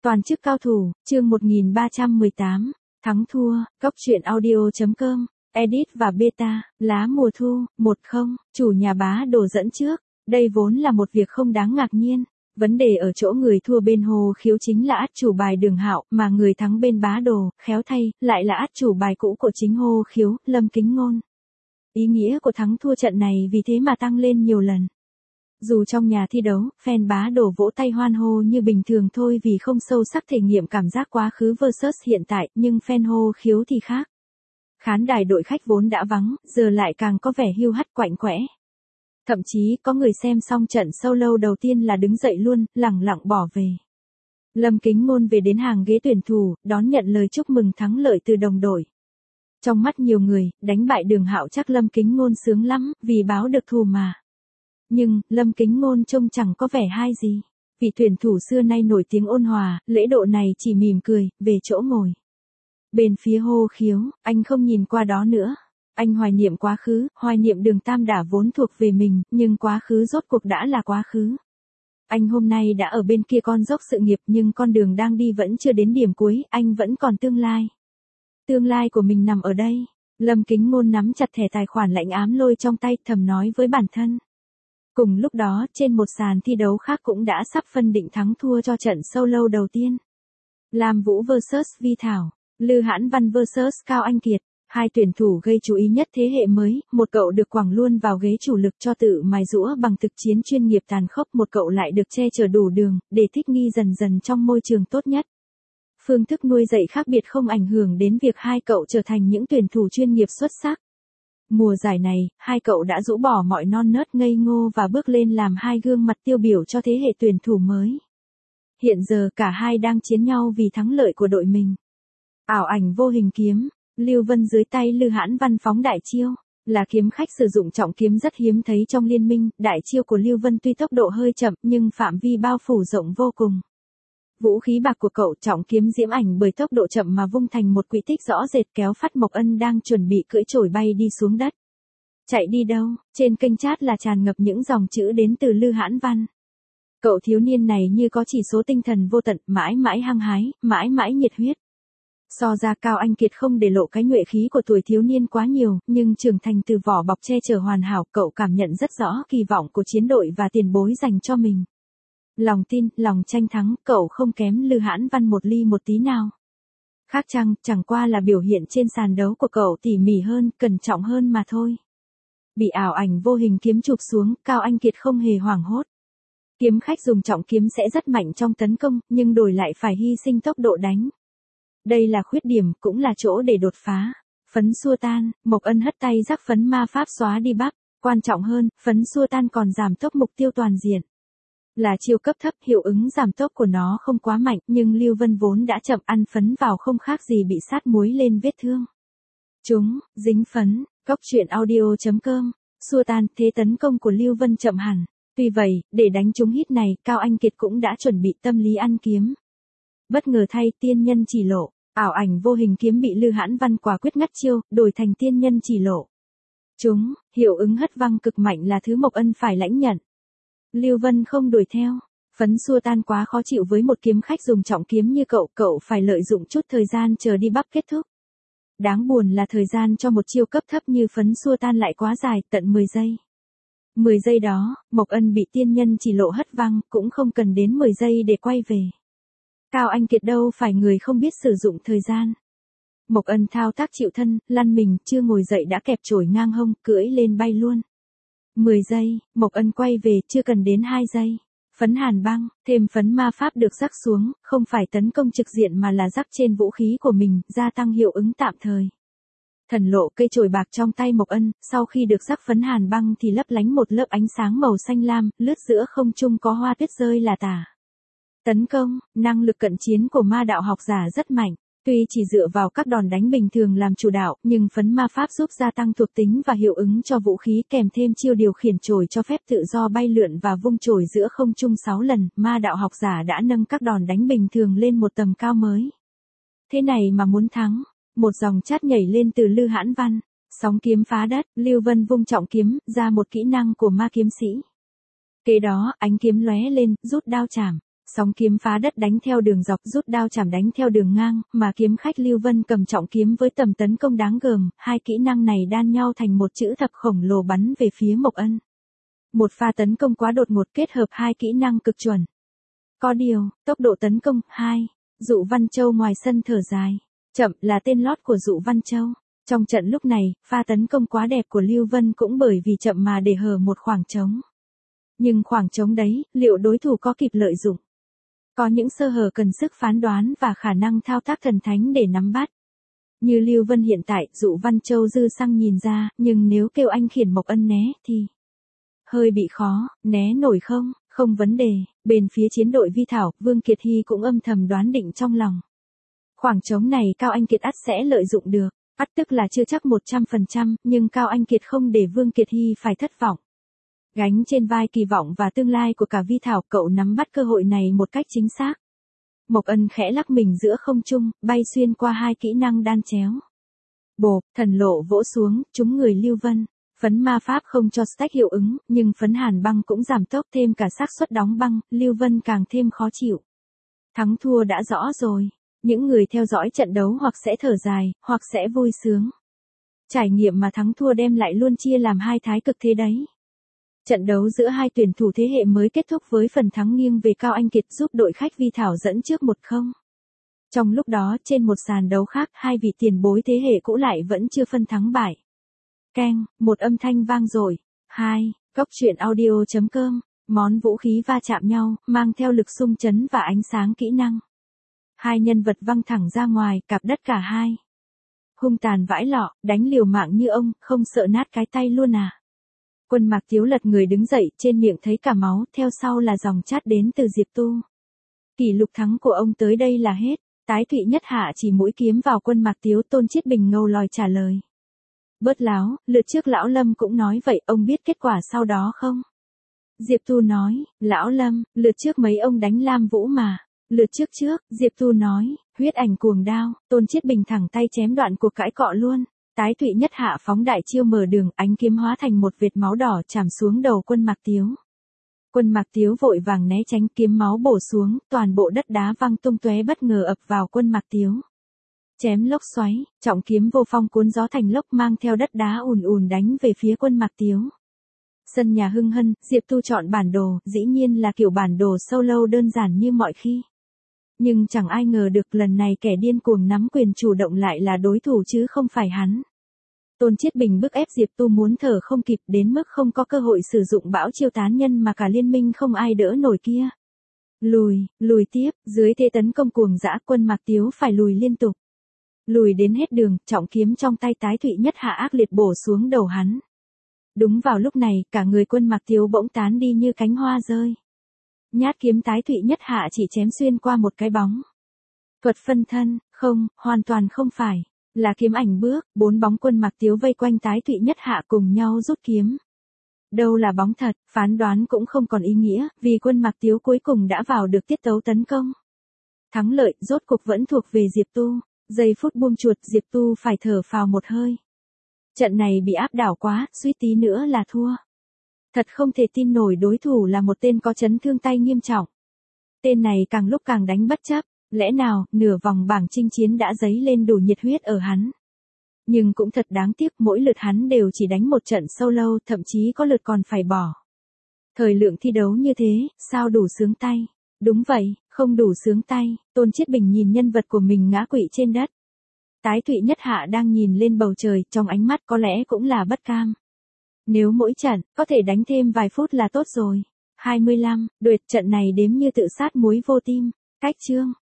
Toàn chức cao thủ, chương 1318, thắng thua, góc truyện audio.com, edit và beta, lá mùa thu, 10, chủ nhà bá đồ dẫn trước. Đây vốn là một việc không đáng ngạc nhiên. Vấn đề ở chỗ người thua bên Hồ Khiếu chính là át chủ bài Đường Hạo, mà người thắng bên bá đồ, khéo thay, lại là át chủ bài cũ của chính Hồ Khiếu, Lâm Kính Ngôn. Ý nghĩa của thắng thua trận này vì thế mà tăng lên nhiều lần. Dù trong nhà thi đấu, fan bá đồ vỗ tay hoan hô như bình thường thôi vì không sâu sắc thể nghiệm cảm giác quá khứ versus hiện tại, nhưng fan Hồ Khiếu thì khác. Khán đài đội khách vốn đã vắng, giờ lại càng có vẻ hiu hắt quạnh quẽ. Thậm chí có người xem xong trận solo đầu tiên là đứng dậy luôn, lẳng lặng bỏ về. Lâm Kính Ngôn về đến hàng ghế tuyển thủ, đón nhận lời chúc mừng thắng lợi từ đồng đội. Trong mắt nhiều người, đánh bại Đường Hạo chắc Lâm Kính Ngôn sướng lắm, vì báo được thù mà. Nhưng, Lâm Kính Ngôn trông chẳng có vẻ hay gì. Vị tuyển thủ xưa nay nổi tiếng ôn hòa, lễ độ này chỉ mỉm cười, về chỗ ngồi. Bên phía Hồ Khiếu, anh không nhìn qua đó nữa. Anh hoài niệm quá khứ, hoài niệm Đường Tam Đả vốn thuộc về mình, nhưng quá khứ rốt cuộc đã là quá khứ. Anh hôm nay đã ở bên kia con dốc sự nghiệp nhưng con đường đang đi vẫn chưa đến điểm cuối, anh vẫn còn tương lai. Tương lai của mình nằm ở đây. Lâm Kính Ngôn nắm chặt thẻ tài khoản lạnh ám lôi trong tay, thầm nói với bản thân. Cùng lúc đó, trên một sàn thi đấu khác cũng đã sắp phân định thắng thua cho trận solo đầu tiên. Lam Vũ vs Vi Thảo, Lư Hãn Văn vs Cao Anh Kiệt. Hai tuyển thủ gây chú ý nhất thế hệ mới, một cậu được quẳng luôn vào ghế chủ lực cho tự mài giũa bằng thực chiến chuyên nghiệp tàn khốc, một cậu lại được che chở đủ đường, để thích nghi dần dần trong môi trường tốt nhất. Phương thức nuôi dạy khác biệt không ảnh hưởng đến việc hai cậu trở thành những tuyển thủ chuyên nghiệp xuất sắc. Mùa giải này, hai cậu đã rũ bỏ mọi non nớt ngây ngô và bước lên làm hai gương mặt tiêu biểu cho thế hệ tuyển thủ mới. Hiện giờ cả hai đang chiến nhau vì thắng lợi của đội mình. Ảo ảnh vô hình kiếm. Lưu Vân dưới tay Lư Hãn Văn phóng đại chiêu, là kiếm khách sử dụng trọng kiếm rất hiếm thấy trong liên minh, đại chiêu của Lưu Vân tuy tốc độ hơi chậm nhưng phạm vi bao phủ rộng vô cùng. Vũ khí bạc của cậu trọng kiếm diễm ảnh bởi tốc độ chậm mà vung thành một quỹ tích rõ rệt kéo Phát Mộc Ân đang chuẩn bị cưỡi chổi bay đi xuống đất. Chạy đi đâu? Trên kênh chat là tràn ngập những dòng chữ đến từ Lư Hãn Văn. Cậu thiếu niên này như có chỉ số tinh thần vô tận, mãi mãi hăng hái, mãi mãi nhiệt huyết. So ra Cao Anh Kiệt không để lộ cái nhuệ khí của tuổi thiếu niên quá nhiều, nhưng trưởng thành từ vỏ bọc che chở hoàn hảo, cậu cảm nhận rất rõ kỳ vọng của chiến đội và tiền bối dành cho mình. Lòng tin, lòng tranh thắng, cậu không kém Lư Hãn Văn một ly một tí nào. Khác chăng, chẳng qua là biểu hiện trên sàn đấu của cậu tỉ mỉ hơn, cẩn trọng hơn mà thôi. Bị ảo ảnh vô hình kiếm chụp xuống, Cao Anh Kiệt không hề hoảng hốt. Kiếm khách dùng trọng kiếm sẽ rất mạnh trong tấn công, nhưng đổi lại phải hy sinh tốc độ đánh. Đây là khuyết điểm, cũng là chỗ để đột phá. Phấn xua tan, Mộc Ân hất tay rắc phấn ma pháp xóa đi bắc. Quan trọng hơn, phấn xua tan còn giảm tốc mục tiêu toàn diện. Là chiêu cấp thấp, hiệu ứng giảm tốc của nó không quá mạnh, nhưng Lưu Vân vốn đã chậm ăn phấn vào không khác gì bị sát muối lên vết thương. Dính phấn, góc truyện audio.com, xua tan, thế tấn công của Lưu Vân chậm hẳn. Tuy vậy, để đánh trúng hit này, Cao Anh Kiệt cũng đã chuẩn bị tâm lý ăn kiếm. Bất ngờ thay, tiên nhân chỉ lộ, ảo ảnh vô hình kiếm bị Lư Hãn Văn quả quyết ngắt chiêu, đổi thành tiên nhân chỉ lộ. Hiệu ứng hất văng cực mạnh là thứ Mộc Ân phải lãnh nhận. Lưu Vân không đuổi theo, phấn xua tan quá khó chịu với một kiếm khách dùng trọng kiếm như cậu phải lợi dụng chút thời gian chờ đi bắp kết thúc. Đáng buồn là thời gian cho một chiêu cấp thấp như phấn xua tan lại quá dài, tận 10 giây. 10 giây đó, Mộc Ân bị tiên nhân chỉ lộ hất văng, cũng không cần đến 10 giây để quay về. Cao Anh Kiệt đâu phải người không biết sử dụng thời gian. Mộc Ân thao tác chịu thân, lăn mình, chưa ngồi dậy đã kẹp chổi ngang hông, cưỡi lên bay luôn. 10 giây, Mộc Ân quay về, chưa cần đến 2 giây. Phấn hàn băng, thêm phấn ma pháp được rắc xuống, không phải tấn công trực diện mà là rắc trên vũ khí của mình, gia tăng hiệu ứng tạm thời. Thần lộ cây chổi bạc trong tay Mộc Ân, sau khi được rắc phấn hàn băng thì lấp lánh một lớp ánh sáng màu xanh lam, lướt giữa không trung có hoa tuyết rơi là tả. Tấn công, năng lực cận chiến của ma đạo học giả rất mạnh. Tuy chỉ dựa vào các đòn đánh bình thường làm chủ đạo, nhưng phấn ma pháp giúp gia tăng thuộc tính và hiệu ứng cho vũ khí kèm thêm chiêu điều khiển chổi cho phép tự do bay lượn và vung chổi giữa không trung 6 lần, ma đạo học giả đã nâng các đòn đánh bình thường lên một tầm cao mới. Thế này mà muốn thắng, một dòng chat nhảy lên từ Lư Hãn Văn, sóng kiếm phá đất, Lưu Vân vung trọng kiếm, ra một kỹ năng của ma kiếm sĩ. Kế đó, ánh kiếm lóe lên, rút đao chảm. Sóng kiếm phá đất đánh theo đường dọc, rút đao chảm đánh theo đường ngang, mà kiếm khách Lưu Vân cầm trọng kiếm với tầm tấn công đáng gờm, hai kỹ năng này đan nhau thành một chữ thập khổng lồ bắn về phía Mộc Ân. Một pha tấn công quá đột ngột kết hợp hai kỹ năng cực chuẩn. Có điều, tốc độ tấn công, 2. Dụ Văn Châu ngoài sân thở dài. Chậm là tên lót của Dụ Văn Châu. Trong trận lúc này, pha tấn công quá đẹp của Lưu Vân cũng bởi vì chậm mà để hở một khoảng trống. Nhưng khoảng trống đấy, liệu đối thủ có kịp lợi dụng? Có những sơ hở cần sức phán đoán và khả năng thao tác thần thánh để nắm bắt. Như Lưu Vân hiện tại, Dụ Văn Châu dư xăng nhìn ra, nhưng nếu kêu anh khiển Mộc Ân né, thì hơi bị khó, né nổi không? Không vấn đề. Bên phía chiến đội Vi Thảo, Vương Kiệt Hy cũng âm thầm đoán định trong lòng. Khoảng trống này Cao Anh Kiệt ắt sẽ lợi dụng được. Ắt tức là chưa chắc 100%, nhưng Cao Anh Kiệt không để Vương Kiệt Hy phải thất vọng. Gánh trên vai kỳ vọng và tương lai của cả Vi Thảo, cậu nắm bắt cơ hội này một cách chính xác. Mộc Ân khẽ lắc mình giữa không trung, bay xuyên qua hai kỹ năng đan chéo. Bộp, thần lộ vỗ xuống, trúng người Lưu Vân. Phấn ma pháp không cho stack hiệu ứng, nhưng phấn hàn băng cũng giảm tốc thêm cả xác suất đóng băng, Lưu Vân càng thêm khó chịu. Thắng thua đã rõ rồi. Những người theo dõi trận đấu hoặc sẽ thở dài, hoặc sẽ vui sướng. Trải nghiệm mà thắng thua đem lại luôn chia làm hai thái cực thế đấy. Trận đấu giữa hai tuyển thủ thế hệ mới kết thúc với phần thắng nghiêng về Cao Anh Kiệt giúp đội khách Vi Thảo dẫn trước 1-0. Trong lúc đó, trên một sàn đấu khác, hai vị tiền bối thế hệ cũ lại vẫn chưa phân thắng bại. Keng, một âm thanh vang dội. 2. Cốc truyện audio.com. Món vũ khí va chạm nhau, mang theo lực xung chấn và ánh sáng kỹ năng. Hai nhân vật văng thẳng ra ngoài, cạp đất cả hai. Hung tàn vãi lọ, đánh liều mạng như ông, không sợ nát cái tay luôn à. Quân Mạc Tiếu lật người đứng dậy, trên miệng thấy cả máu, theo sau là dòng chat đến từ Diệp Tu. Kỷ lục thắng của ông tới đây là hết. Tái Thụy Nhất Hạ chỉ mũi kiếm vào Quân Mạc Tiếu, Tôn Chiết Bình ngầu lòi trả lời. Bớt láo, lượt trước Lão Lâm cũng nói vậy, ông biết kết quả sau đó không? Diệp Tu nói, Lão Lâm, lượt trước mấy ông đánh Lam Vũ mà. Lượt trước, Diệp Tu nói, huyết ảnh cuồng đao, Tôn Chiết Bình thẳng tay chém đoạn cuộc cãi cọ luôn. Tái Thụy Nhất Hạ phóng đại chiêu mở đường, ánh kiếm hóa thành một vệt máu đỏ chạm xuống đầu Quân Mạc Tiếu. Quân Mạc Tiếu vội vàng né tránh, kiếm máu bổ xuống, toàn bộ đất đá văng tung tóe bất ngờ ập vào Quân Mạc Tiếu. Chém lốc xoáy, trọng kiếm vô phong cuốn gió thành lốc mang theo đất đá ùn ùn đánh về phía Quân Mạc Tiếu. Sân nhà hưng hân, Diệp Tu chọn bản đồ, dĩ nhiên là kiểu bản đồ solo đơn giản như mọi khi. Nhưng chẳng ai ngờ được lần này kẻ điên cuồng nắm quyền chủ động lại là đối thủ chứ không phải hắn. Tôn Chiết Bình bức ép Diệp Tu muốn thở không kịp đến mức không có cơ hội sử dụng bão chiêu tán nhân mà cả liên minh không ai đỡ nổi kia. Lùi tiếp, dưới thế tấn công cuồng dã Quân Mạc Tiếu phải lùi liên tục. Lùi đến hết đường, trọng kiếm trong tay Tái Thụy Nhất Hạ ác liệt bổ xuống đầu hắn. Đúng vào lúc này, cả người Quân Mạc Tiếu bỗng tán đi như cánh hoa rơi. Nhát kiếm Tái Thụy Nhất Hạ chỉ chém xuyên qua một cái bóng. Thuật phân thân, không, hoàn toàn không phải. Là kiếm ảnh bước, 4 bóng Quân Mạc Tiếu vây quanh Tái Thụy Nhất Hạ cùng nhau rút kiếm. Đâu là bóng thật, phán đoán cũng không còn ý nghĩa, vì Quân Mạc Tiếu cuối cùng đã vào được tiết tấu tấn công. Thắng lợi, rốt cục vẫn thuộc về Diệp Tu. Giây phút buông chuột, Diệp Tu phải thở phào một hơi. Trận này bị áp đảo quá, suýt tí nữa là thua. Thật không thể tin nổi đối thủ là một tên có chấn thương tay nghiêm trọng. Tên này càng lúc càng đánh bất chấp, lẽ nào, nửa vòng bảng chinh chiến đã dấy lên đủ nhiệt huyết ở hắn. Nhưng cũng thật đáng tiếc, mỗi lượt hắn đều chỉ đánh một trận solo, thậm chí có lượt còn phải bỏ. Thời lượng thi đấu như thế, sao đủ sướng tay? Đúng vậy, không đủ sướng tay. Tôn Chiết Bình nhìn nhân vật của mình ngã quỵ trên đất. Tái Thụy Nhất Hạ đang nhìn lên bầu trời, trong ánh mắt có lẽ cũng là bất cam. Nếu mỗi trận, có thể đánh thêm vài phút là tốt rồi. 25, đuệt trận này đếm như tự sát muối vô tim. Cách chương.